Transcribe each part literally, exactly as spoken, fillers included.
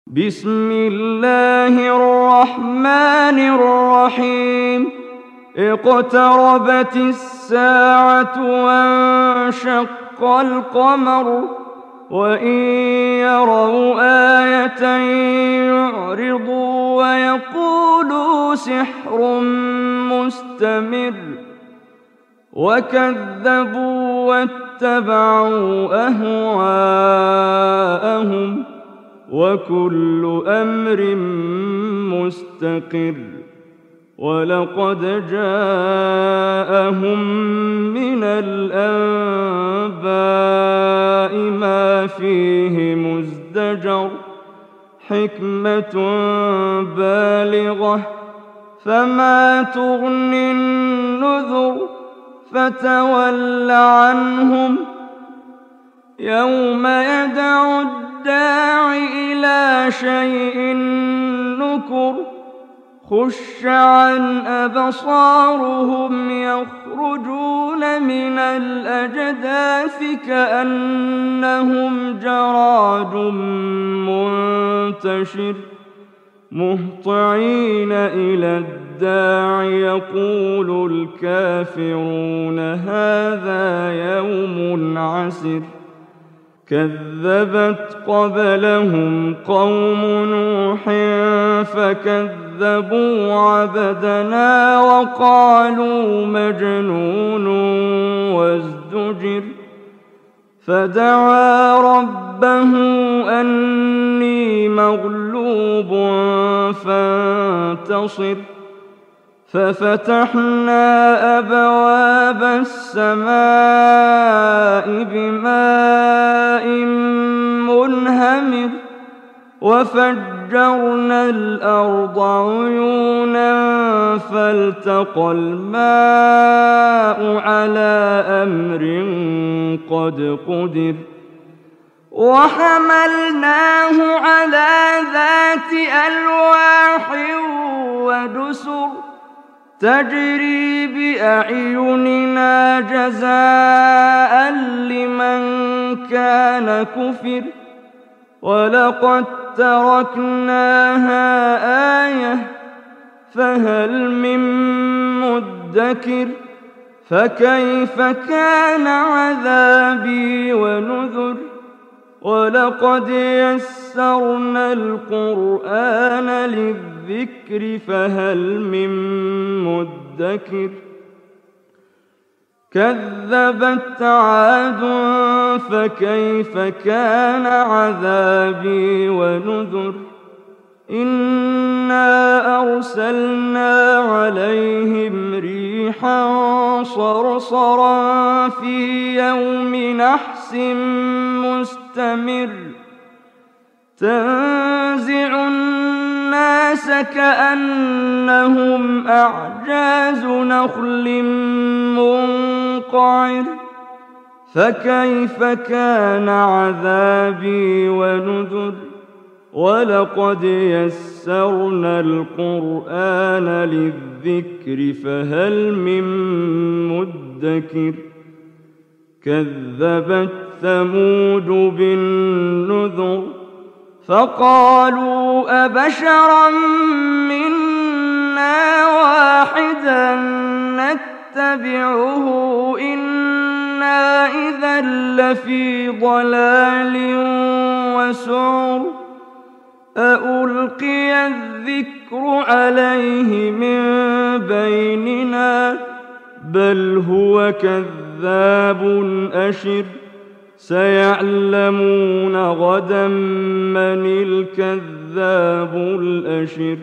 بسم الله الرحمن الرحيم اقتربت الساعة وانشق القمر وإن يروا آية يعرضوا ويقولوا سحر مستمر وكذبوا واتبعوا أهواءهم وكل أمر مستقر ولقد جاءهم من الأنباء ما فيه مزدجر حكمة بالغة فما تغني النذر فتول عنهم يوم يدعو الداع إلى شيء نكر خش عن أبصارهم يخرجون من الأجداث كأنهم جراد منتشر مهطعين إلى الداع يقول الكافرون هذا يوم عسر كذبت قبلهم قوم نوح فكذبوا عبدنا وقالوا مجنون وازدجر فدعا ربه أني مغلوب فانتصر ففتحنا أبواب السماء بماء منهمر وفجرنا الأرض عيونا فالتقى الماء على أمر قد قدر وحملناه على ذات ألواح ودسر تجري بأعيننا جزاء لمن كان كفر ولقد تركناها آية فهل من مدكر فكيف كان عذابي ونذر ولقد يسرنا القرآن للذكر فهل من مدكر كذبت عاد فكيف كان عذابي ونذر إنا أرسلنا عليهم ريحا صرصرا في يوم نحس مستمر تنزع الناس كأنهم أعجاز نخل منقعر فكيف كان عذابي ونذر ولقد يسرنا القرآن للذكر فهل من مدكر كذبت ثمود بالنذر فقالوا أبشرا منا واحدا نتبعه إنا إذا لفي ضلال وسعر أألقي الذكر عليه من بيننا بل هو كذاب أشر سيعلمون غدا من الكذاب الأشر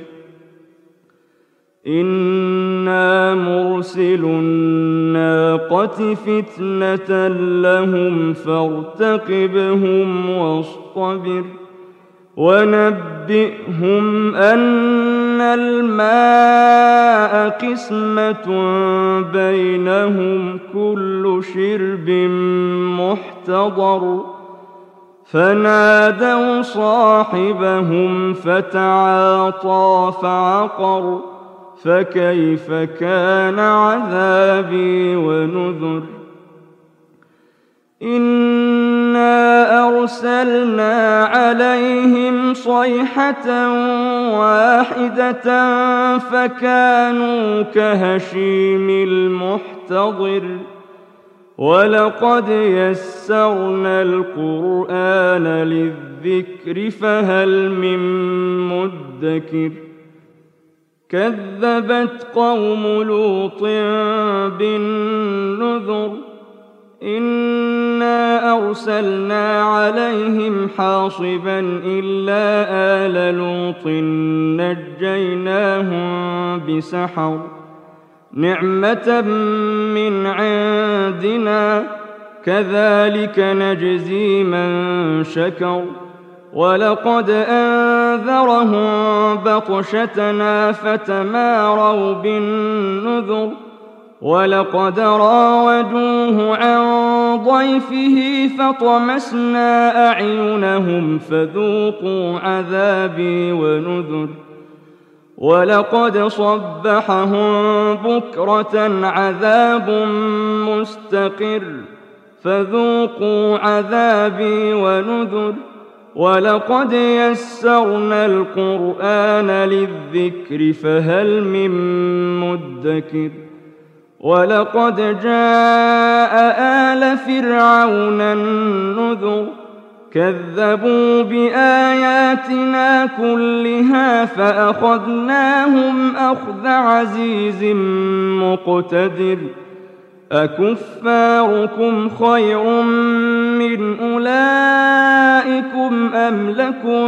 إنا مرسل الناقة فتنة لهم فارتقبهم واصطبر ونبئهم أن الماء قسمة بينهم كل شرب محتضر فنادوا صاحبهم فتعاطى فعقر فكيف كان عذابي ونذر إنا أرسلنا عليهم صيحة واحدة فكانوا كهشيم المحتضر ولقد يسرنا القرآن للذكر فهل من مدكر كذبت قوم لوط بالنذر إنا أرسلنا عليهم حاصبا إلا آل لوط نجيناهم بسحر نعمة من عندنا كذلك نجزي من شكر ولقد أنذرهم بطشتنا فتماروا بالنذر ولقد راودوه عن ضيفه فطمسنا أعينهم فذوقوا عذابي ونذر ولقد صبحهم بكرة عذاب مستقر فذوقوا عذابي ونذر ولقد يسرنا القرآن للذكر فهل من مدكر ولقد جاء آل فرعون النذر كذبوا بآياتنا كلها فأخذناهم أخذ عزيز مقتدر أكفاركم خير من أولئكم أم لكم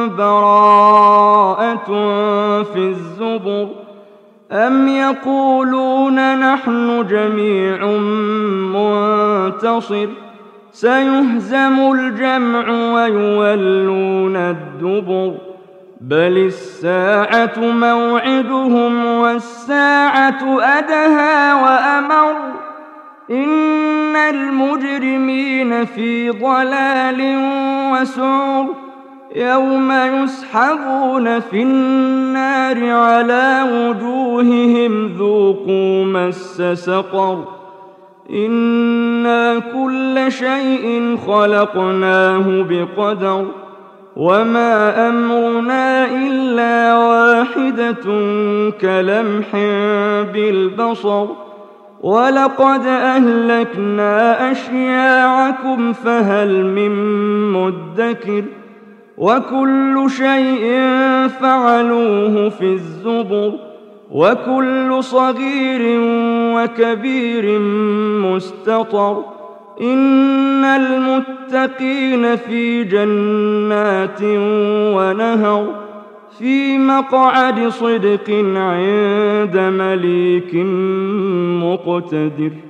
براءة في الزبر أم يقولون نحن جميع منتصر سيهزم الجمع ويولون الدبر بل الساعة موعدهم والساعة أدهى وأمر إن المجرمين في ضلال وسعر يوم يسحبون في النار على وجوههم ذوقوا مس سقر إنا كل شيء خلقناه بقدر وما أمرنا إلا واحدة كلمح بالبصر ولقد أهلكنا أشياعكم فهل من مدكر وكل شيء فعلوه في الزبر وكل صغير وكبير مستطر إن المتقين في جنات ونهر في مقعد صدق عند مليك مقتدر.